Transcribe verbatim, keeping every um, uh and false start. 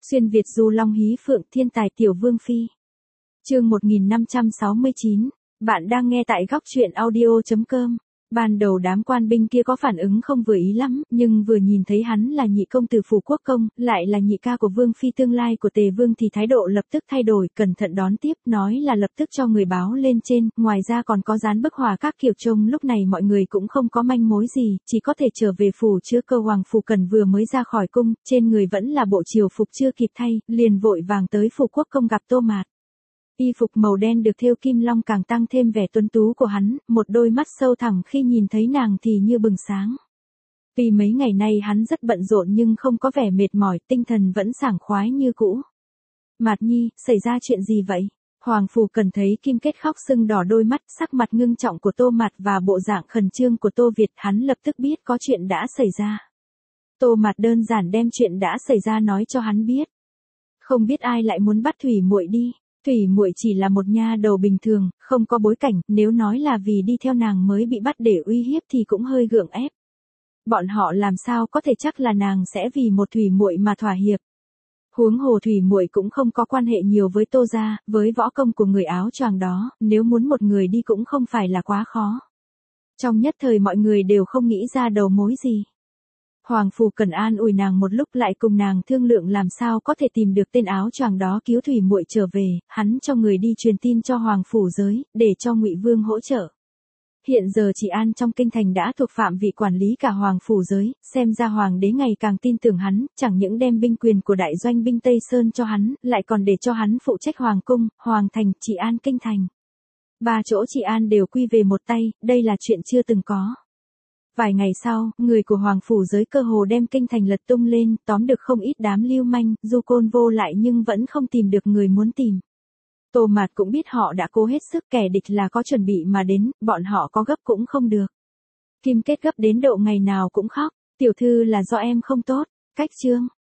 Xuyên Việt du long hí phượng thiên tài tiểu vương phi. Chương một nghìn năm trăm sáu mươi chín, bạn đang nghe tại góc truyện audio chấm com. Ban đầu đám quan binh kia có phản ứng không vừa ý lắm, nhưng vừa nhìn thấy hắn là nhị công tử phủ quốc công, lại là nhị ca của vương phi tương lai của Tề vương thì thái độ lập tức thay đổi, cẩn thận đón tiếp, nói là lập tức cho người báo lên trên, ngoài ra còn có dán bức họa các kiểu. Trông lúc này mọi người cũng không có manh mối gì, chỉ có thể trở về phủ chữa cơ. Hoàng Phủ Cần vừa mới ra khỏi cung, trên người vẫn là bộ triều phục chưa kịp thay, liền vội vàng tới phủ quốc công gặp Tô Mạt. Y phục màu đen được thêu kim long càng tăng thêm vẻ tuấn tú của hắn, một đôi mắt sâu thẳm khi nhìn thấy nàng thì như bừng sáng. Vì mấy ngày nay hắn rất bận rộn nhưng không có vẻ mệt mỏi, tinh thần vẫn sảng khoái như cũ. Mạt nhi, xảy ra chuyện gì vậy? Hoàng Phủ Cần thấy Kim Kết khóc sưng đỏ đôi mắt, sắc mặt ngưng trọng của Tô Mạt và bộ dạng khẩn trương của Tô Việt, hắn lập tức biết có chuyện đã xảy ra. Tô Mạt đơn giản đem chuyện đã xảy ra nói cho hắn biết. Không biết ai lại muốn bắt Thủy Muội đi. Thủy Muội chỉ là một nha đầu bình thường, không có bối cảnh, nếu nói là vì đi theo nàng mới bị bắt để uy hiếp thì cũng hơi gượng ép. Bọn họ làm sao có thể chắc là nàng sẽ vì một Thủy Muội mà thỏa hiệp. Huống hồ Thủy Muội cũng không có quan hệ nhiều với Tô gia, với võ công của người áo choàng đó, nếu muốn một người đi cũng không phải là quá khó. Trong nhất thời mọi người đều không nghĩ ra đầu mối gì. Hoàng Phủ Cần an ủi nàng một lúc, lại cùng nàng thương lượng làm sao có thể tìm được tên áo choàng đó cứu Thủy Muội trở về. Hắn cho người đi truyền tin cho Hoàng phủ giới, để cho Ngụy Vương hỗ trợ. Hiện giờ Trị An trong kinh thành đã thuộc phạm vị quản lý cả Hoàng phủ giới, xem ra Hoàng đế ngày càng tin tưởng hắn, chẳng những đem binh quyền của đại doanh binh Tây Sơn cho hắn, lại còn để cho hắn phụ trách Hoàng cung, Hoàng thành, Trị An kinh thành. Ba chỗ Trị An đều quy về một tay, đây là chuyện chưa từng có. Vài ngày sau, người của Hoàng phủ giới cơ hồ đem kinh thành lật tung lên, tóm được không ít đám lưu manh, du côn vô lại nhưng vẫn không tìm được người muốn tìm. Tô Mạt cũng biết họ đã cố hết sức, kẻ địch là có chuẩn bị mà đến, bọn họ có gấp cũng không được. Kim Kết gấp đến độ ngày nào cũng khóc, tiểu thư là do em không tốt, cách chương.